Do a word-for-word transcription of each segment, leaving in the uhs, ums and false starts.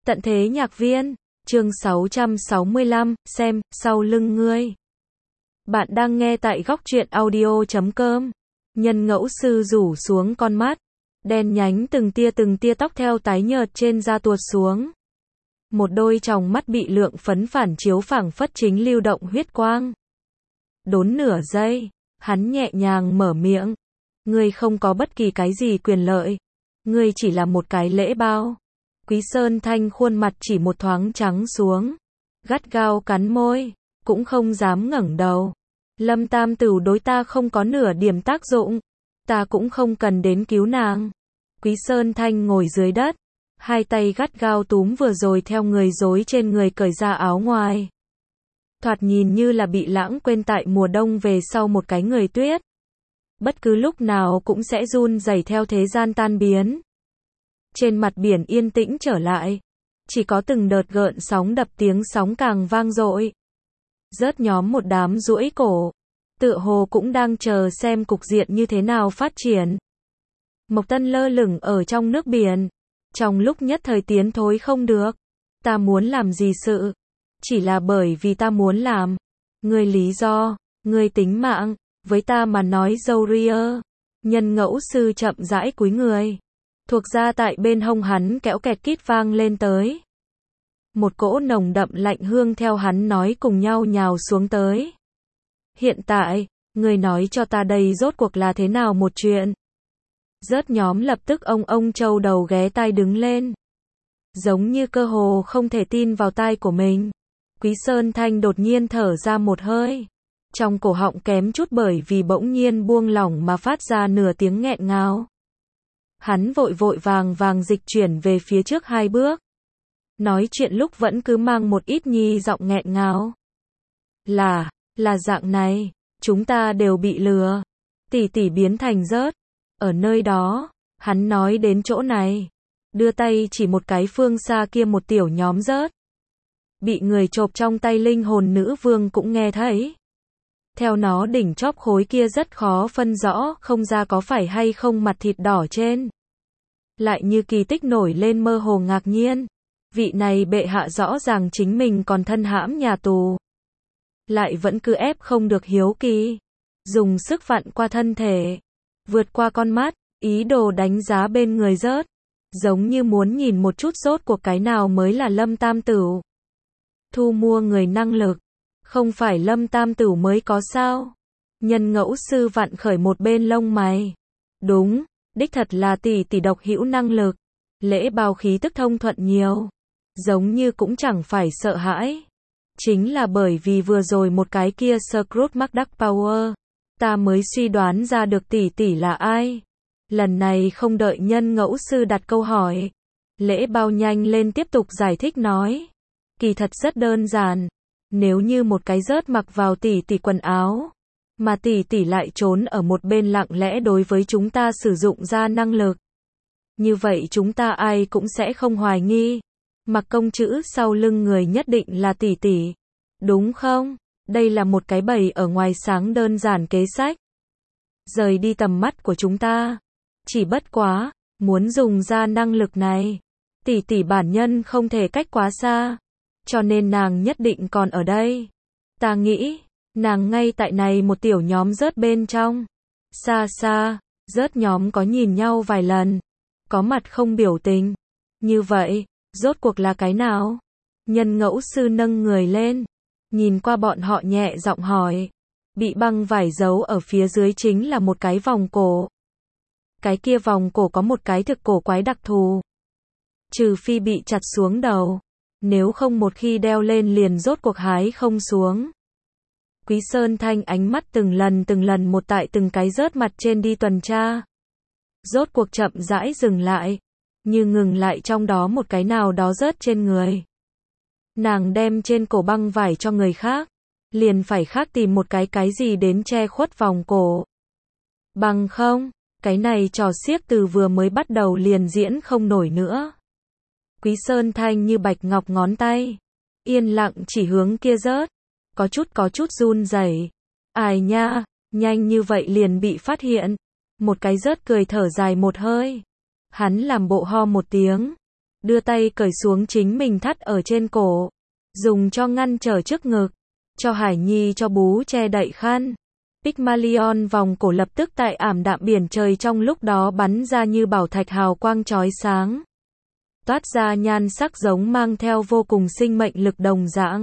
Tận thế nhạc viên, chương sáu trăm sáu mươi lăm, xem, sau lưng ngươi. Bạn đang nghe tại góc truyện audio chấm com. Nhân ngẫu sư rủ xuống con mắt. Đen nhánh từng tia từng tia tóc theo tái nhợt trên da tuột xuống. Một đôi tròng mắt bị lượng phấn phản chiếu phảng phất chính lưu động huyết quang. Đốn nửa giây, hắn nhẹ nhàng mở miệng. Ngươi không có bất kỳ cái gì quyền lợi. Ngươi chỉ là một cái lễ bao. Quý Sơn Thanh khuôn mặt chỉ một thoáng trắng xuống. Gắt gao cắn môi, cũng không dám ngẩng đầu. Lâm Tam Tửu đối ta không có nửa điểm tác dụng. Ta cũng không cần đến cứu nàng. Quý Sơn Thanh ngồi dưới đất. Hai tay gắt gao túm vừa rồi theo người rối trên người cởi ra áo ngoài. Thoạt nhìn như là bị lãng quên tại mùa đông về sau một cái người tuyết. Bất cứ lúc nào cũng sẽ run rẩy theo thế gian tan biến. Trên mặt biển yên tĩnh trở lại. Chỉ có từng đợt gợn sóng đập tiếng sóng càng vang dội. Rớt nhóm một đám duỗi cổ. Tựa hồ cũng đang chờ xem cục diện như thế nào phát triển. Mộc Tân lơ lửng ở trong nước biển. Trong lúc nhất thời tiến thối không được. Ta muốn làm gì sự. Chỉ là bởi vì ta muốn làm. Ngươi lý do, ngươi tính mạng, với ta mà nói dâu ria. Nhân ngẫu sư chậm rãi cúi người. Thuộc ra tại bên hông hắn kéo kẹt kít vang lên tới. Một cỗ nồng đậm lạnh hương theo hắn nói cùng nhau nhào xuống tới. Hiện tại, người nói cho ta đây rốt cuộc là thế nào một chuyện. Rớt nhóm lập tức ông ông châu đầu ghé tai đứng lên. Giống như cơ hồ không thể tin vào tai của mình. Quý Sơn Thanh đột nhiên thở ra một hơi. Trong cổ họng kém chút bởi vì bỗng nhiên buông lỏng mà phát ra nửa tiếng nghẹn ngào. Hắn vội vội vàng vàng dịch chuyển về phía trước hai bước. Nói chuyện lúc vẫn cứ mang một ít nhi giọng nghẹn ngào. Là, là dạng này, chúng ta đều bị lừa. Tỷ tỷ biến thành rớt. Ở nơi đó, hắn nói đến chỗ này. Đưa tay chỉ một cái phương xa kia một tiểu nhóm rớt. Bị người chộp trong tay linh hồn nữ vương cũng nghe thấy. Theo nó đỉnh chóp khối kia rất khó phân rõ không ra có phải hay không mặt thịt đỏ trên. Lại như kỳ tích nổi lên mơ hồ ngạc nhiên. Vị này bệ hạ rõ ràng chính mình còn thân hãm nhà tù. Lại vẫn cứ ép không được hiếu kỳ. Dùng sức vặn qua thân thể. Vượt qua con mắt, ý đồ đánh giá bên người rớt. Giống như muốn nhìn một chút rốt cuộc cái nào mới là Lâm Tam Tửu. Thu mua người năng lực. Không phải Lâm Tam Tửu mới có sao. Nhân ngẫu sư vặn khởi một bên lông mày. Đúng, đích thật là tỷ tỷ độc hữu năng lực. Lễ bao khí tức thông thuận nhiều. Giống như cũng chẳng phải sợ hãi. Chính là bởi vì vừa rồi một cái kia Scrooge McDuck Power. Ta mới suy đoán ra được tỷ tỷ là ai. Lần này không đợi nhân ngẫu sư đặt câu hỏi. Lễ bao nhanh lên tiếp tục giải thích nói. Kỳ thật rất đơn giản. Nếu như một cái rớt mặc vào tỷ tỷ quần áo. Mà tỷ tỷ lại trốn ở một bên lặng lẽ đối với chúng ta sử dụng ra năng lực. Như vậy chúng ta ai cũng sẽ không hoài nghi. Mặc công chữ sau lưng người nhất định là tỷ tỷ. Đúng không? Đây là một cái bày ở ngoài sáng đơn giản kế sách. Rời đi tầm mắt của chúng ta. Chỉ bất quá, muốn dùng ra năng lực này. Tỷ tỷ bản nhân không thể cách quá xa. Cho nên nàng nhất định còn ở đây. Ta nghĩ, nàng ngay tại này một tiểu nhóm rớt bên trong. Xa xa, rớt nhóm có nhìn nhau vài lần. Có mặt không biểu tình. Như vậy, rốt cuộc là cái nào? Nhân ngẫu sư nâng người lên. Nhìn qua bọn họ nhẹ giọng hỏi. Bị băng vải giấu ở phía dưới chính là một cái vòng cổ. Cái kia vòng cổ có một cái thực cổ quái đặc thù. Trừ phi bị chặt xuống đầu. Nếu không một khi đeo lên liền rốt cuộc hái không xuống. Quý Sơn Thanh ánh mắt từng lần từng lần một tại từng cái rớt mặt trên đi tuần tra. Rốt cuộc chậm rãi dừng lại. Như ngừng lại trong đó một cái nào đó rớt trên người. Nàng đem trên cổ băng vải cho người khác. Liền phải khác tìm một cái cái gì đến che khuất vòng cổ. Bằng không, cái này trò xiếc từ vừa mới bắt đầu liền diễn không nổi nữa. Quý Sơn Thanh như bạch ngọc ngón tay. Yên lặng chỉ hướng kia rớt. Có chút có chút run rẩy. Ai nha, nhanh như vậy liền bị phát hiện. Một cái rớt cười thở dài một hơi. Hắn làm bộ ho một tiếng. đưa tay cởi xuống chính mình thắt ở trên cổ, dùng cho ngăn trở trước ngực, cho Hải Nhi cho bú che đậy khăn. Pygmalion vòng cổ lập tức tại ảm đạm biển trời trong lúc đó bắn ra như bảo thạch hào quang chói sáng. Toát ra nhan sắc giống mang theo vô cùng sinh mệnh lực đồng dạng.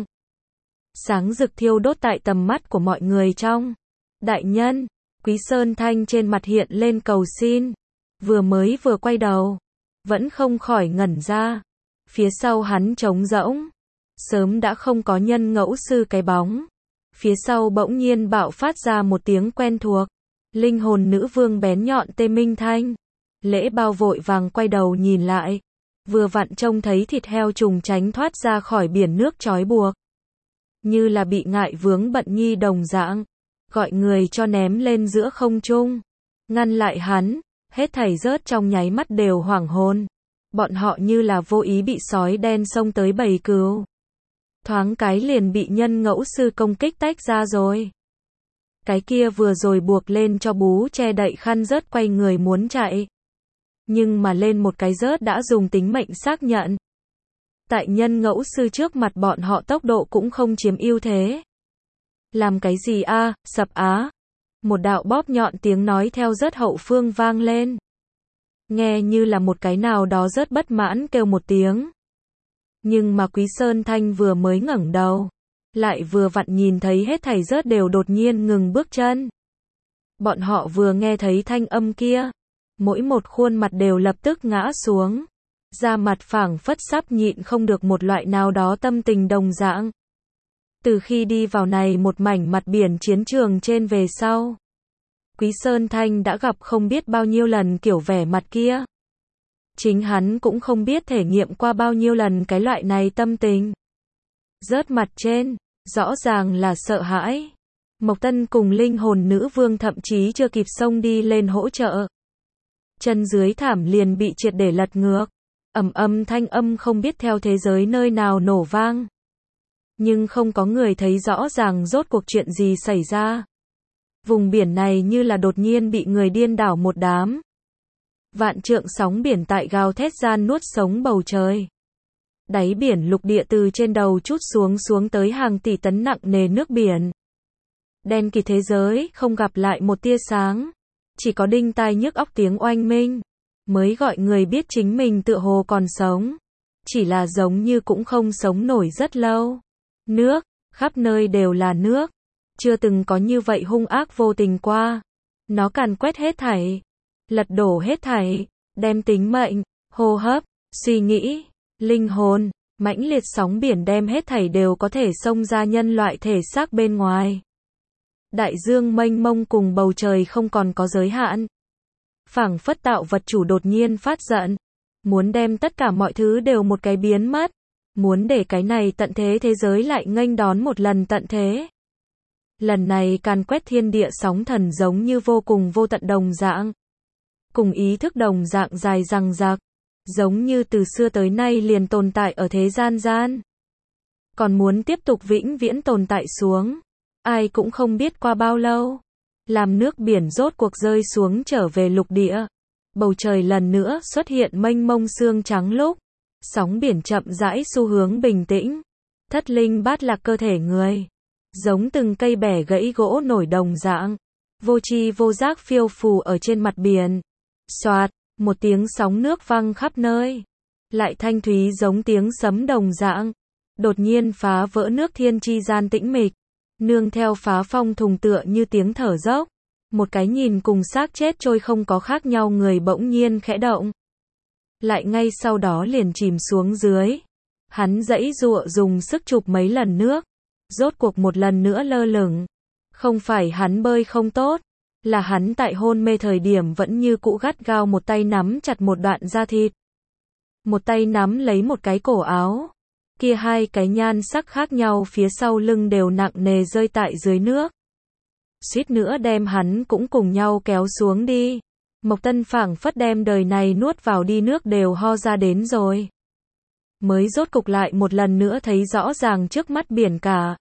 Sáng rực thiêu đốt tại tầm mắt của mọi người trong. Đại nhân, Quý Sơn Thanh trên mặt hiện lên cầu xin. Vừa mới vừa quay đầu, vẫn không khỏi ngẩn ra. Phía sau hắn trống rỗng. Sớm đã không có nhân ngẫu sư cái bóng. Phía sau bỗng nhiên bạo phát ra một tiếng quen thuộc. Linh hồn nữ vương bén nhọn tê minh thanh. Lễ bao vội vàng quay đầu nhìn lại. Vừa vặn trông thấy thịt heo trùng tránh thoát ra khỏi biển nước trói buộc. Như là bị ngại vướng bận nhi đồng dạng. Gọi người cho ném lên giữa không trung. Ngăn lại hắn. Hết thảy rớt trong nháy mắt đều hoảng hồn. Bọn họ như là vô ý bị sói đen xông tới bầy cừu. Thoáng cái liền bị nhân ngẫu sư công kích tách ra rồi. Cái kia vừa rồi buộc lên cho bú che đậy khăn rớt quay người muốn chạy. Nhưng mà lên một cái rớt đã dùng tính mệnh xác nhận. Tại nhân ngẫu sư trước mặt bọn họ tốc độ cũng không chiếm ưu thế. Làm cái gì a, à, sập á. Một đạo bóp nhọn tiếng nói theo rớt hậu phương vang lên. Nghe như là một cái nào đó rớt bất mãn kêu một tiếng. Nhưng mà Quý Sơn Thanh vừa mới ngẩng đầu, lại vừa vặn nhìn thấy hết thảy rớt đều đột nhiên ngừng bước chân. Bọn họ vừa nghe thấy thanh âm kia, mỗi một khuôn mặt đều lập tức ngã xuống, da mặt phảng phất sắp nhịn không được một loại nào đó tâm tình đồng dạng. Từ khi đi vào này một mảnh mặt biển chiến trường trên về sau, Quý Sơn Thanh đã gặp không biết bao nhiêu lần kiểu vẻ mặt kia. Chính hắn cũng không biết thể nghiệm qua bao nhiêu lần cái loại này tâm tình. Rớt mặt trên, rõ ràng là sợ hãi. Mộc Tân cùng linh hồn nữ vương thậm chí chưa kịp xông đi lên hỗ trợ. Chân dưới thảm liền bị triệt để lật ngược. Ầm ầm thanh âm không biết theo thế giới nơi nào nổ vang. Nhưng không có người thấy rõ ràng rốt cuộc chuyện gì xảy ra. Vùng biển này như là đột nhiên bị người điên đảo một đám. Vạn trượng sóng biển tại gào thét gian nuốt sống bầu trời. Đáy biển lục địa từ trên đầu trút xuống xuống tới hàng tỷ tấn nặng nề nước biển. Đen kịt thế giới không gặp lại một tia sáng. Chỉ có đinh tai nhức óc tiếng oanh minh. Mới gọi người biết chính mình tựa hồ còn sống. Chỉ là giống như cũng không sống nổi rất lâu. Nước, khắp nơi đều là nước. Chưa từng có như vậy hung ác vô tình qua. Nó càn quét hết thảy. Lật đổ hết thảy, đem tính mệnh, hô hấp, suy nghĩ, linh hồn, mãnh liệt sóng biển đem hết thảy đều có thể xông ra nhân loại thể xác bên ngoài. Đại dương mênh mông cùng bầu trời không còn có giới hạn. Phảng phất tạo vật chủ đột nhiên phát giận, muốn đem tất cả mọi thứ đều một cái biến mất, muốn để cái này tận thế thế giới lại nghênh đón một lần tận thế. Lần này càn quét thiên địa sóng thần giống như vô cùng vô tận đồng dạng. Cùng ý thức đồng dạng dài dằng dặc, giống như từ xưa tới nay liền tồn tại ở thế gian gian. Còn muốn tiếp tục vĩnh viễn tồn tại xuống, ai cũng không biết qua bao lâu. Làm nước biển rốt cuộc rơi xuống trở về lục địa, bầu trời lần nữa xuất hiện mênh mông sương trắng lúc, sóng biển chậm rãi xu hướng bình tĩnh. Thất linh bát lạc cơ thể người, giống từng cây bẻ gãy gỗ nổi đồng dạng, vô tri vô giác phiêu phù ở trên mặt biển. Xoạt, một tiếng sóng nước vang khắp nơi, lại thanh thúy giống tiếng sấm đồng dạng, đột nhiên phá vỡ nước thiên chi gian tĩnh mịch, nương theo phá phong thùng tựa như tiếng thở dốc, một cái nhìn cùng xác chết trôi không có khác nhau người bỗng nhiên khẽ động, lại ngay sau đó liền chìm xuống dưới. Hắn giãy giụa dùng sức chụp mấy lần nước, rốt cuộc một lần nữa lơ lửng. Không phải hắn bơi không tốt, là hắn tại hôn mê thời điểm vẫn như cũ gắt gao một tay nắm chặt một đoạn da thịt, một tay nắm lấy một cái cổ áo, kia hai cái nhan sắc khác nhau phía sau lưng đều nặng nề rơi tại dưới nước, suýt nữa đem hắn cũng cùng nhau kéo xuống đi. Mộc Tân phảng phất đem đời này nuốt vào đi nước đều ho ra đến rồi, mới rốt cục lại một lần nữa thấy rõ ràng trước mắt biển cả.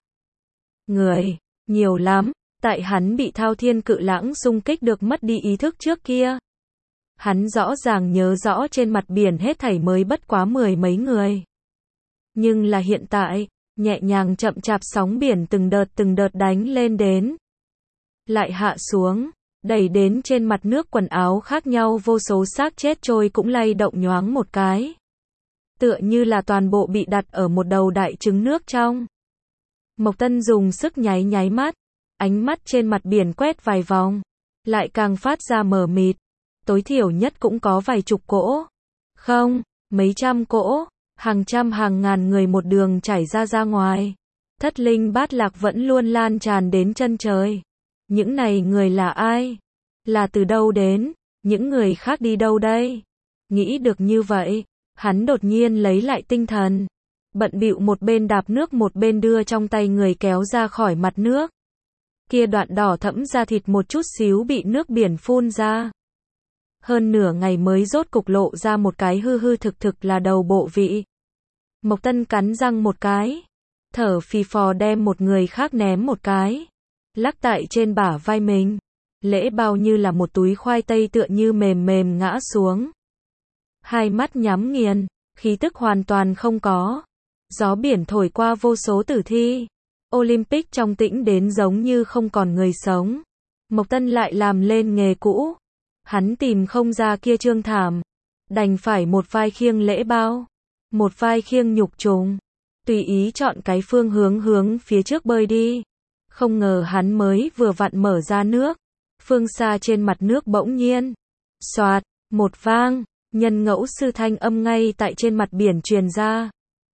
Người, nhiều lắm. Tại hắn bị thao thiên cự lãng xung kích được mất đi ý thức trước kia, Hắn rõ ràng nhớ rõ trên mặt biển hết thảy mới bất quá mười mấy người. Nhưng là hiện tại, nhẹ nhàng chậm chạp sóng biển từng đợt từng đợt đánh lên đến. Lại hạ xuống, đẩy đến trên mặt nước quần áo khác nhau vô số xác chết trôi cũng lay động nhoáng một cái. Tựa như là toàn bộ bị đặt ở một đầu đại trứng nước trong. Mộc Tân dùng sức nháy nháy mắt, ánh mắt trên mặt biển quét vài vòng, lại càng phát ra mờ mịt. Tối thiểu nhất cũng có vài chục cỗ. Không, mấy trăm cỗ, hàng trăm hàng ngàn người một đường chảy ra ra ngoài. Thất linh bát lạc vẫn luôn lan tràn đến chân trời. Những này người là ai? Là từ đâu đến? Những người khác đi đâu đây? Nghĩ được như vậy, hắn đột nhiên lấy lại tinh thần. Bận bịu một bên đạp nước một bên đưa trong tay người kéo ra khỏi mặt nước. Kia đoạn đỏ thẫm da thịt một chút xíu bị nước biển phun ra. Hơn nửa ngày mới rốt cục lộ ra một cái hư hư thực thực là đầu bộ vị. Mộc Tân cắn răng một cái, thở phì phò đem một người khác ném một cái, lắc tại trên bả vai mình. Lễ bao như là một túi khoai tây tựa như mềm mềm ngã xuống. Hai mắt nhắm nghiền, khí tức hoàn toàn không có. Gió biển thổi qua vô số tử thi. Olympic trong tĩnh đến giống như không còn người sống. Mộc Tân lại làm lên nghề cũ. Hắn tìm không ra kia trương thảm. Đành phải một vai khiêng lễ bao. Một vai khiêng nhục trùng. Tùy ý chọn cái phương hướng hướng phía trước bơi đi. Không ngờ hắn mới vừa vặn mở ra nước. Phương xa trên mặt nước bỗng nhiên. Xoạt, một vang, nhân ngẫu sư thanh âm ngay tại trên mặt biển truyền ra.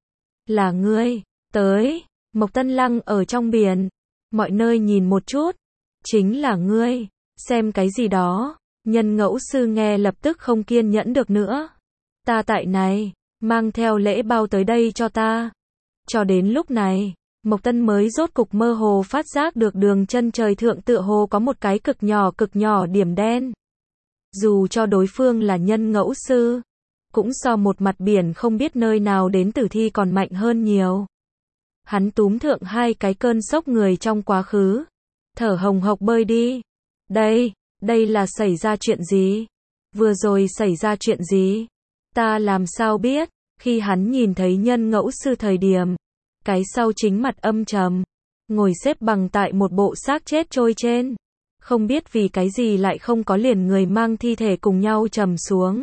Là ngươi, tới, Mộc Tân lăng ở trong biển. Mọi nơi nhìn một chút. Chính là ngươi, xem cái gì đó. Nhân ngẫu sư nghe lập tức không kiên nhẫn được nữa. Ta tại này, mang theo lễ bao tới đây cho ta. Cho đến lúc này, Mộc Tân mới rốt cục mơ hồ phát giác được đường chân trời thượng tựa hồ có một cái cực nhỏ cực nhỏ điểm đen. Dù cho đối phương là nhân ngẫu sư, cũng so một mặt biển không biết nơi nào đến tử thi còn mạnh hơn nhiều. Hắn túm thượng hai cái cơn sốc người trong quá khứ. Thở hồng hộc bơi đi. Đây, đây là xảy ra chuyện gì? Vừa rồi xảy ra chuyện gì? Ta làm sao biết? Khi hắn nhìn thấy nhân ngẫu sư thời điểm, cái sau chính mặt âm trầm, ngồi xếp bằng tại một bộ xác chết trôi trên. Không biết vì cái gì lại không có liền người mang thi thể cùng nhau trầm xuống.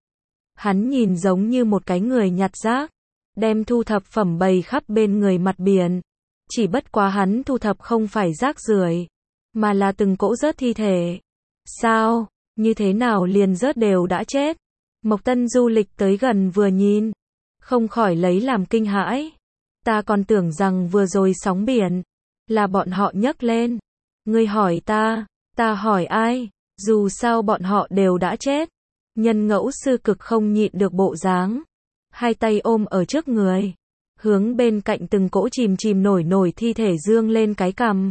Hắn nhìn giống như một cái người nhặt rác, đem thu thập phẩm bày khắp bên người mặt biển. Chỉ bất quá hắn thu thập không phải rác rưởi, mà là từng cỗ rớt thi thể. Sao, như thế nào liền rớt đều đã chết? Mộc Tân du lịch tới gần vừa nhìn, không khỏi lấy làm kinh hãi. Ta còn tưởng rằng vừa rồi sóng biển, là bọn họ nhấc lên. Ngươi hỏi ta, ta hỏi ai? Dù sao bọn họ đều đã chết. Nhân ngẫu sư cực không nhịn được bộ dáng. Hai tay ôm ở trước người. Hướng bên cạnh từng cỗ chìm chìm nổi nổi thi thể dương lên cái cằm.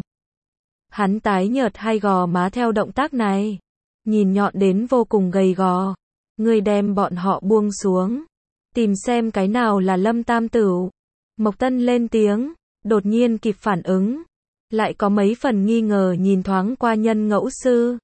Hắn tái nhợt hai gò má theo động tác này. Nhìn nhọn đến vô cùng gầy gò. Ngươi đem bọn họ buông xuống. Tìm xem cái nào là Lâm Tam Tửu. Mộc Tân lên tiếng, đột nhiên kịp phản ứng. Lại có mấy phần nghi ngờ nhìn thoáng qua nhân ngẫu sư.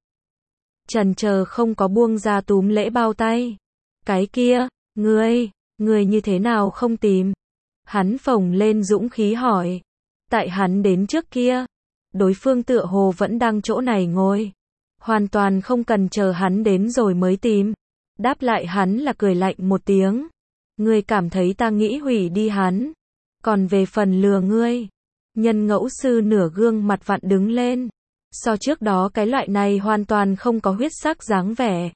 Chần chờ không có buông ra túm lễ bao tay. Cái kia, ngươi, ngươi như thế nào không tìm? Hắn phồng lên dũng khí hỏi. Tại hắn đến trước kia, đối phương tựa hồ vẫn đang chỗ này ngồi. Hoàn toàn không cần chờ hắn đến rồi mới tìm. Đáp lại hắn là cười lạnh một tiếng. Ngươi cảm thấy ta nghĩ hủy đi hắn. Còn về phần lừa ngươi. Nhân ngẫu sư nửa gương mặt vặn đứng lên. So trước đó cái loại này hoàn toàn không có huyết sắc dáng vẻ.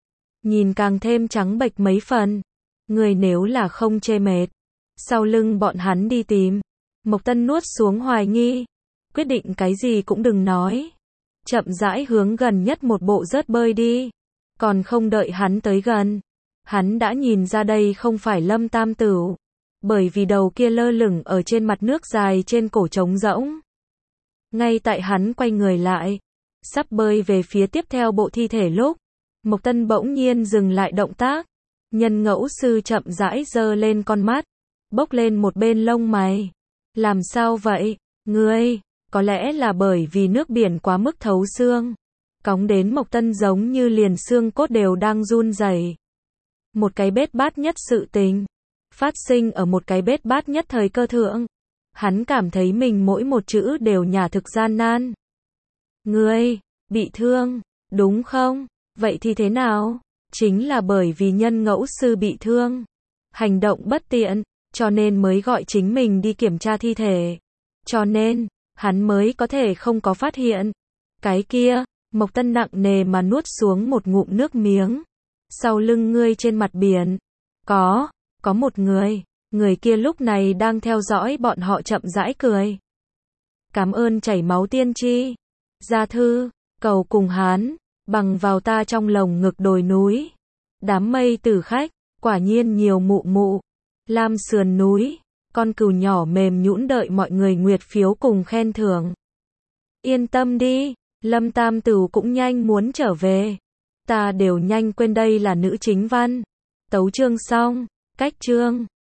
Nhìn càng thêm trắng bệch mấy phần. Người nếu là không chê mệt. Sau lưng bọn hắn đi tìm. Mộc Tân nuốt xuống hoài nghi. Quyết định cái gì cũng đừng nói. Chậm rãi hướng gần nhất một bộ rớt bơi đi. Còn không đợi hắn tới gần. Hắn đã nhìn ra đây không phải Lâm Tam Tửu. Bởi vì đầu kia lơ lửng ở trên mặt nước dài trên cổ trống rỗng. Ngay tại hắn quay người lại, sắp bơi về phía tiếp theo bộ thi thể lúc, Mộc Tân bỗng nhiên dừng lại động tác. Nhân ngẫu sư chậm rãi giơ lên con mắt, bốc lên một bên lông mày. Làm sao vậy, ngươi? Có lẽ là bởi vì nước biển quá mức thấu xương. cóng đến Mộc Tân giống như liền xương cốt đều đang run rẩy. Một cái bết bát nhất sự tình, phát sinh ở một cái bết bát nhất thời cơ thượng. Hắn cảm thấy mình mỗi một chữ đều nhả thực gian nan. Ngươi, bị thương, đúng không? Vậy thì thế nào? Chính là bởi vì nhân ngẫu sư bị thương, hành động bất tiện, cho nên mới gọi chính mình đi kiểm tra thi thể. Cho nên, hắn mới có thể không có phát hiện. Cái kia, Mộc Tân nặng nề mà nuốt xuống một ngụm nước miếng. Sau lưng ngươi trên mặt biển, có, có một người, người kia lúc này đang theo dõi bọn họ chậm rãi cười. Cảm ơn chảy máu tiên tri. Gia thư, cầu cùng hán, bằng vào ta trong lồng ngực đồi núi. Đám mây tử khách, quả nhiên nhiều mụ mụ. Lam sườn núi, con cừu nhỏ mềm nhũn đợi mọi người nguyệt phiếu cùng khen thưởng. Yên tâm đi, Lâm Tam Tử cũng nhanh muốn trở về. Ta đều nhanh quên đây là nữ chính văn. Tấu chương xong, cách chương.